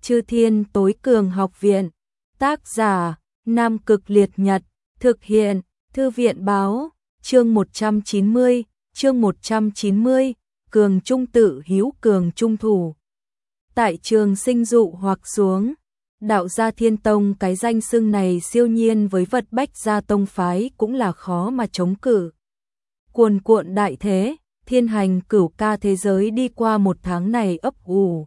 Chư Thiên Tối Cường Học Viện. Tác giả: Nam Cực Liệt Nhật. Thực hiện: Thư viện báo. Chương 190. Chương 190. Cường trung tự hiếu cường trung thủ. Tại Trường Sinh dụ hoặc xuống, Đạo gia Thiên Tông cái danh xưng này siêu nhiên với vật Bách gia tông phái cũng là khó mà chống cự. Cuồn cuộn đại thế, thiên hành cửu ca thế giới đi qua một tháng này ấp ủ.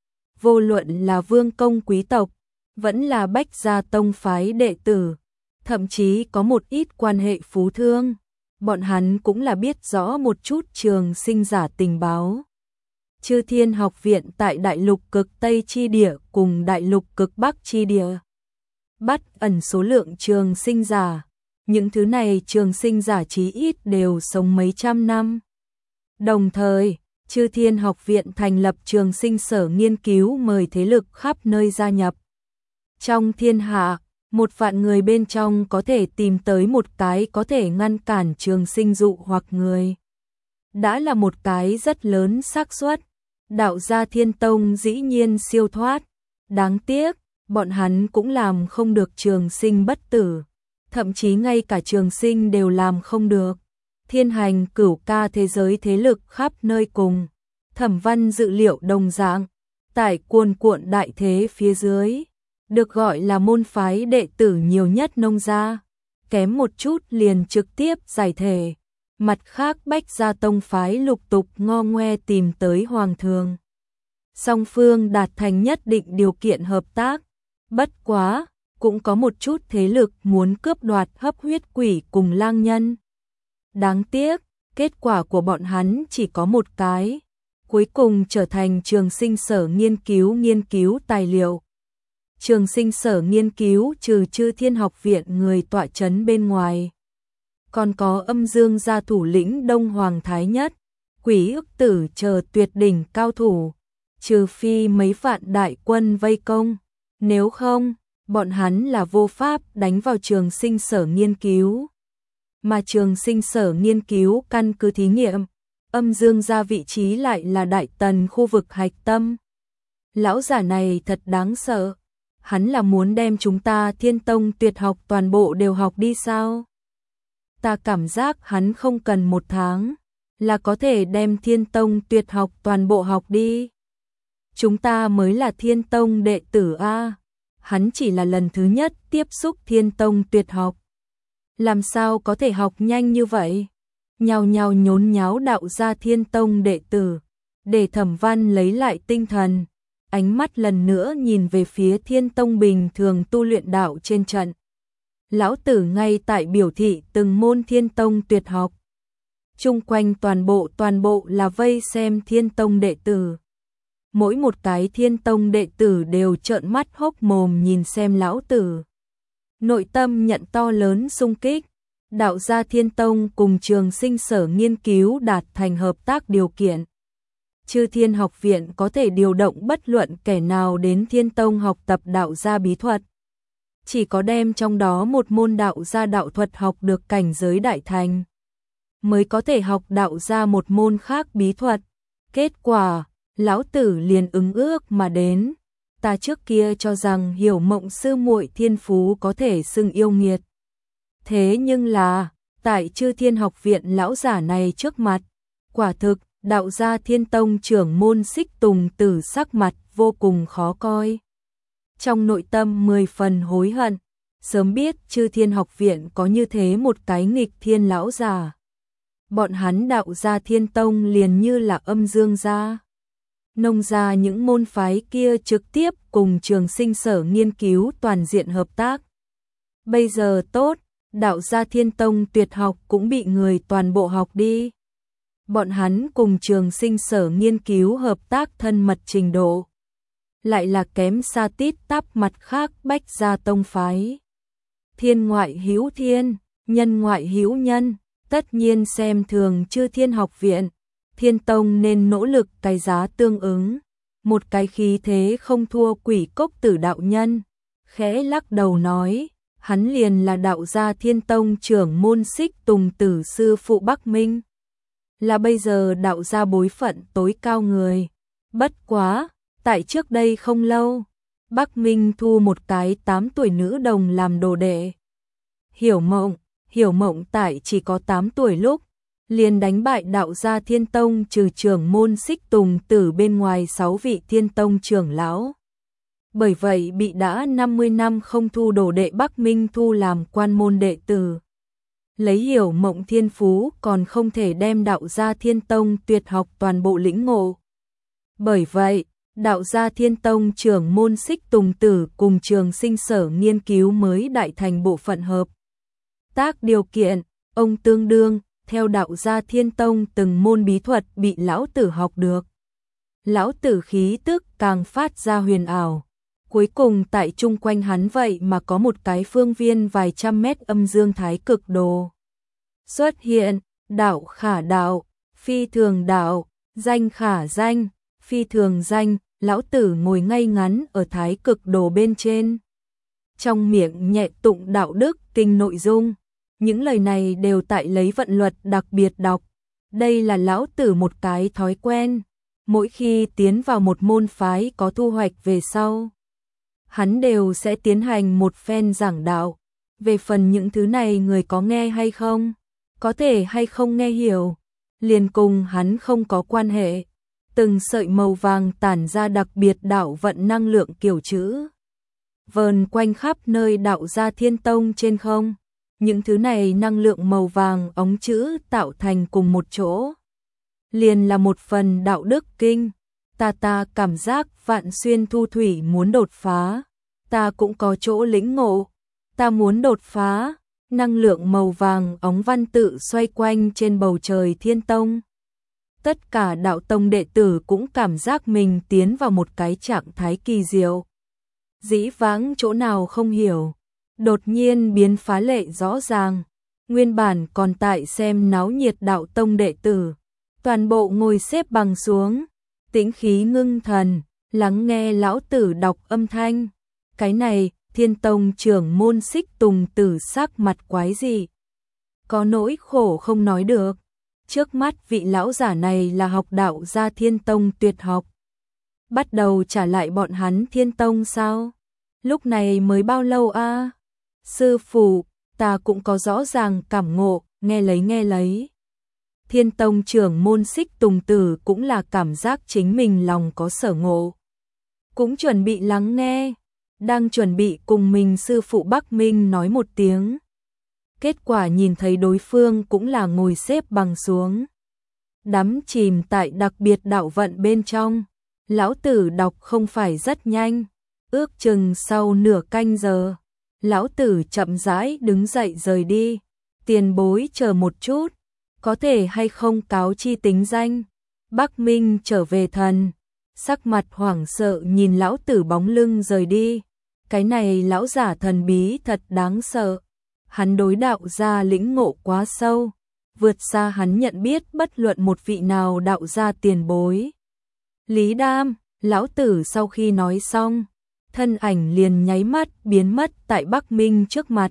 Vô luận là vương công quý tộc, vẫn là Bách gia tông phái đệ tử, thậm chí có một ít quan hệ phú thương, bọn hắn cũng là biết rõ một chút Trường Sinh giả tình báo. Chư Thiên Học Viện tại Đại Lục Cực Tây chi địa cùng Đại Lục Cực Bắc chi địa bắt ẩn số lượng Trường Sinh giả. Những thứ này Trường Sinh giả chí ít đều sống mấy trăm năm. Đồng thời, Chư Thiên Học Viện thành lập Trường Sinh sở nghiên cứu, mời thế lực khắp nơi gia nhập. Trong thiên hạ, 1.000.000 người bên trong có thể tìm tới một cái có thể ngăn cản Trường Sinh dụ hoặc người. Đã là một cái rất lớn xác suất. Đạo gia Thiên Tông dĩ nhiên siêu thoát. Đáng tiếc, bọn hắn cũng làm không được Trường Sinh bất tử. Thậm chí ngay cả Trường Sinh đều làm không được. Thiên hành cửu ca thế giới thế lực khắp nơi cùng Thẩm Văn dự liệu đồng dạng. Tại cuồn cuộn đại thế phía dưới, được gọi là môn phái đệ tử nhiều nhất Nông gia, kém một chút liền trực tiếp giải thể. Mặt khác Bách gia tông phái lục tục ngo ngoe tìm tới Hoàng thượng. Song phương đạt thành nhất định điều kiện hợp tác. Bất quá, cũng có một chút thế lực muốn cướp đoạt Hấp Huyết Quỷ cùng Lang Nhân. Đáng tiếc, kết quả của bọn hắn chỉ có một cái. Cuối cùng trở thành Trường Sinh sở nghiên cứu tài liệu. Trường Sinh sở nghiên cứu trừ Chư Thiên Học Viện người tọa chấn bên ngoài, còn có Âm Dương gia thủ lĩnh Đông Hoàng Thái Nhất, Quỷ Ức Tử chờ tuyệt đỉnh cao thủ, trừ phi mấy vạn đại quân vây công, nếu không, bọn hắn là vô pháp đánh vào Trường Sinh sở nghiên cứu. Mà Trường Sinh sở nghiên cứu căn cứ thí nghiệm, Âm Dương gia vị trí lại là Đại Tần khu vực hạch tâm. Lão giả này thật đáng sợ, hắn là muốn đem chúng ta Thiên Tông tuyệt học toàn bộ đều học đi sao? Ta cảm giác hắn không cần 1 tháng là có thể đem Thiên Tông tuyệt học toàn bộ học đi. Chúng ta mới là Thiên Tông đệ tử a, hắn chỉ là lần thứ nhất tiếp xúc Thiên Tông tuyệt học. Làm sao có thể học nhanh như vậy? Nhào nhào nhốn nháo đạo gia Thiên Tông đệ tử, để Thẩm Văn lấy lại tinh thần, ánh mắt lần nữa nhìn về phía Thiên Tông bình thường tu luyện đạo trên trận. Lão tử ngay tại biểu thị từng môn Thiên Tông tuyệt học. Chung quanh toàn bộ là vây xem Thiên Tông đệ tử. Mỗi một cái Thiên Tông đệ tử đều trợn mắt hốc mồm nhìn xem lão tử. Nội tâm nhận to lớn xung kích. Đạo gia Thiên Tông cùng Trường Sinh sở nghiên cứu đạt thành hợp tác điều kiện. Chư Thiên Học Viện có thể điều động bất luận kẻ nào đến Thiên Tông học tập đạo gia bí thuật. Chỉ có đem trong đó một môn đạo gia đạo thuật học được cảnh giới đại thành, mới có thể học đạo gia một môn khác bí thuật. Kết quả, lão tử liền ứng ước mà đến. Ta trước kia cho rằng Hiểu Mộng sư muội thiên phú có thể xưng yêu nghiệt. Thế nhưng là, tại Chư Thiên Học Viện lão giả này trước mặt, quả thực, đạo gia Thiên Tông trưởng môn Xích Tùng Tử sắc mặt vô cùng khó coi. Trong nội tâm 10 phần hối hận, sớm biết Chư Thiên Học Viện có như thế một cái nghịch thiên lão giả. Bọn hắn đạo gia Thiên Tông liền như là Âm Dương gia, Nông gia những môn phái kia trực tiếp cùng Trường Sinh sở nghiên cứu toàn diện hợp tác. Bây giờ tốt, đạo gia Thiên Tông tuyệt học cũng bị người toàn bộ học đi. Bọn hắn cùng Trường Sinh sở nghiên cứu hợp tác thân mật trình độ, lại là kém xa tít tắp mặt khác Bách gia tông phái. Thiên ngoại hữu thiên, nhân ngoại hữu nhân, tất nhiên xem thường Chư Thiên Học Viện. Thiên Tông nên nỗ lực cái giá tương ứng. Một cái khí thế không thua Quỷ Cốc Tử đạo nhân, khẽ lắc đầu nói, hắn liền là đạo gia Thiên Tông trưởng môn Xích Tùng Tử sư phụ Bắc Minh, là bây giờ đạo gia bối phận tối cao người. Bất quá, tại trước đây không lâu, Bắc Minh thu một cái 8 tuổi nữ đồng làm đồ đệ. Hiểu Mộng tại chỉ có 8 tuổi lúc, liền đánh bại đạo gia Thiên Tông trừ trưởng môn Xích Tùng Tử bên ngoài 6 vị Thiên Tông trưởng lão. Bởi vậy bị đã 50 năm không thu đồ đệ Bắc Minh thu làm quan môn đệ tử. Lấy Hiểu Mộng thiên phú còn không thể đem đạo gia Thiên Tông tuyệt học toàn bộ lĩnh ngộ. Bởi vậy, đạo gia Thiên Tông trưởng môn Xích Tùng Tử cùng Trường Sinh Sở nghiên cứu mới đại thành bộ phận hợp tác điều kiện, ông tương đương theo đạo gia Thiên Tông từng môn bí thuật bị lão tử học được. Lão tử khí tức càng phát ra huyền ảo. Cuối cùng tại chung quanh hắn vậy mà có một cái phương viên vài trăm mét âm dương thái cực đồ xuất hiện, đạo khả đạo, phi thường đạo, danh khả danh, phi thường danh. Lão tử ngồi ngay ngắn ở thái cực đồ bên trên. Trong miệng nhẹ tụng đạo đức kinh nội dung. Những lời này đều tại lấy vận luật đặc biệt đọc. Đây là lão tử một cái thói quen. Mỗi khi tiến vào một môn phái có thu hoạch về sau, hắn đều sẽ tiến hành một phen giảng đạo. Về phần những thứ này người có nghe hay không, có thể hay không nghe hiểu, liền cùng hắn không có quan hệ. Từng sợi màu vàng tản ra đặc biệt đạo vận năng lượng kiểu chữ vờn quanh khắp nơi đạo gia Thiên Tông trên không. Những thứ này năng lượng màu vàng ống chữ tạo thành cùng một chỗ, liền là một phần đạo đức kinh. Ta cảm giác Vạn Xuyên Thu Thủy muốn đột phá, ta cũng có chỗ lĩnh ngộ, ta muốn đột phá. Năng lượng màu vàng ống văn tự xoay quanh trên bầu trời Thiên Tông. Tất cả đạo tông đệ tử cũng cảm giác mình tiến vào một cái trạng thái kỳ diệu. Dĩ vãng chỗ nào không hiểu, đột nhiên biến phá lệ rõ ràng. Nguyên bản còn tại xem náo nhiệt đạo tông đệ tử, toàn bộ ngồi xếp bằng xuống, tĩnh khí ngưng thần, lắng nghe lão tử đọc âm thanh. Cái này, Thiên Tông trưởng môn Xích Tùng Tử sắc mặt quái dị, có nỗi khổ không nói được. Trước mắt vị lão giả này là học đạo gia Thiên Tông tuyệt học. Bắt đầu trả lại bọn hắn Thiên Tông sao? Lúc này mới bao lâu a? Sư phụ, ta cũng có rõ ràng cảm ngộ, nghe lấy. Thiên Tông trưởng môn Xích Tùng Tử cũng là cảm giác chính mình lòng có sở ngộ. Cũng chuẩn bị lắng nghe, đang chuẩn bị cùng mình sư phụ Bắc Minh nói một tiếng. Kết quả nhìn thấy đối phương cũng là ngồi xếp bằng xuống, đắm chìm tại đặc biệt đạo vận bên trong. Lão tử đọc không phải rất nhanh, ước chừng sau nửa canh giờ, lão tử chậm rãi đứng dậy rời đi. Tiền bối chờ một chút, có thể hay không cáo chi tính danh? Bắc Minh trở về thần, sắc mặt hoảng sợ nhìn lão tử bóng lưng rời đi. Cái này lão giả thần bí thật đáng sợ. Hắn đối đạo gia lĩnh ngộ quá sâu, vượt xa hắn nhận biết bất luận một vị nào đạo gia tiền bối. Lý Đam, lão tử sau khi nói xong, thân ảnh liền nháy mắt biến mất tại Bắc Minh trước mặt.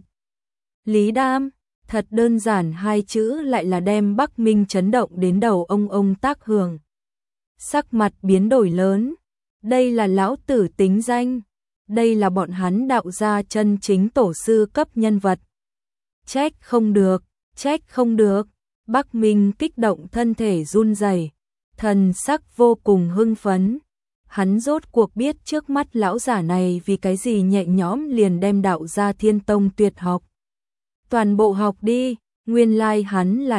Lý Đam, thật đơn giản hai chữ lại là đem Bắc Minh chấn động đến đầu ông tác hưởng. Sắc mặt biến đổi lớn, đây là lão tử tính danh, đây là bọn hắn đạo gia chân chính tổ sư cấp nhân vật. Trách không được, Bắc Minh kích động thân thể run rẩy, thần sắc vô cùng hưng phấn. Hắn rốt cuộc biết trước mắt lão giả này vì cái gì nhẹ nhõm liền đem đạo gia Thiên Tông tuyệt học toàn bộ học đi. Nguyên lai hắn là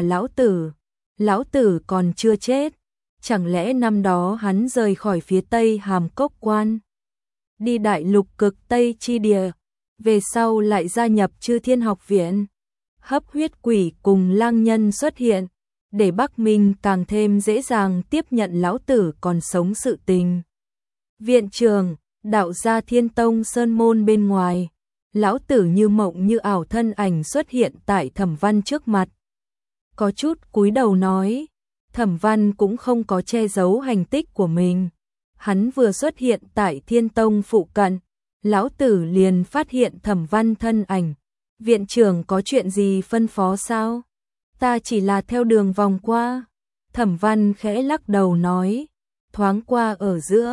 lão tử còn chưa chết. Chẳng lẽ năm đó hắn rời khỏi phía Tây Hàm Cốc Quan, đi đại lục cực Tây chi địa, về sau lại gia nhập Chư Thiên Học Viện. Hấp huyết quỷ cùng lang nhân xuất hiện, để Bắc Minh càng thêm dễ dàng tiếp nhận lão tử còn sống sự tình. Viện trường, đạo gia Thiên Tông sơn môn bên ngoài, lão tử như mộng như ảo thân ảnh xuất hiện tại Thẩm Văn trước mặt. Có chút cúi đầu nói, Thẩm Văn cũng không có che giấu hành tích của mình. Hắn vừa xuất hiện tại Thiên Tông phụ cận, lão tử liền phát hiện Thẩm Văn thân ảnh. Viện trưởng có chuyện gì phân phó sao? Ta chỉ là theo đường vòng qua. Thẩm Văn khẽ lắc đầu nói, thoáng qua ở giữa,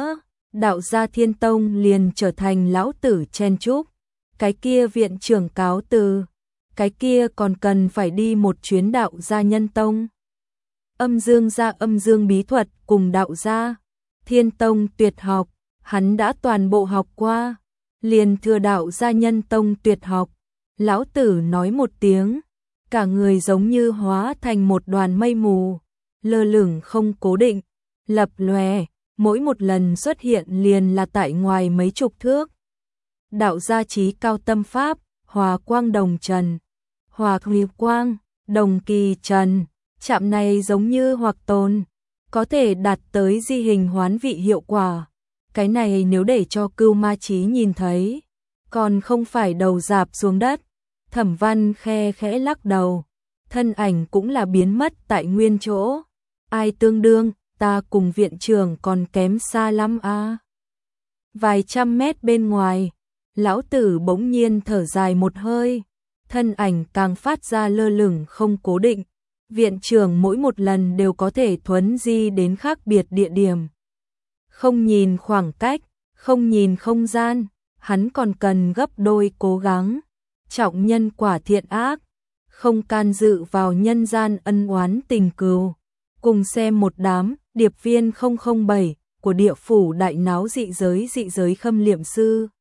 đạo gia Thiên Tông liền trở thành lão tử chen chúc. Cái kia viện trưởng cáo từ, cái kia còn cần phải đi một chuyến đạo gia Nhân Tông. Âm Dương gia âm dương bí thuật cùng đạo gia Thiên Tông tuyệt học, hắn đã toàn bộ học qua, liền thừa đạo gia Nhân Tông tuyệt học. Lão tử nói một tiếng, cả người giống như hóa thành một đoàn mây mù, lơ lửng không cố định, lập lòe, mỗi một lần xuất hiện liền là tại ngoài mấy chục thước. Đạo gia chí cao tâm pháp, hòa quang đồng trần, hòa huy quang, đồng kỳ trần, chạm này giống như hoặc tồn, có thể đạt tới di hình hoán vị hiệu quả. Cái này nếu để cho Cưu Ma Chí nhìn thấy, còn không phải đầu rạp xuống đất. Thẩm Văn khe khẽ lắc đầu, thân ảnh cũng là biến mất tại nguyên chỗ. Ai tương đương, ta cùng viện trưởng còn kém xa lắm a. Vài trăm mét bên ngoài, lão tử bỗng nhiên thở dài một hơi, thân ảnh càng phát ra lơ lửng không cố định. Viện trưởng mỗi một lần đều có thể thuấn di đến khác biệt địa điểm. Không nhìn khoảng cách, không nhìn không gian, hắn còn cần gấp đôi cố gắng. Trọng nhân quả thiện ác, không can dự vào nhân gian ân oán tình cừu. Cùng xem một đám điệp viên 007 của địa phủ đại náo dị giới khâm liệm sư.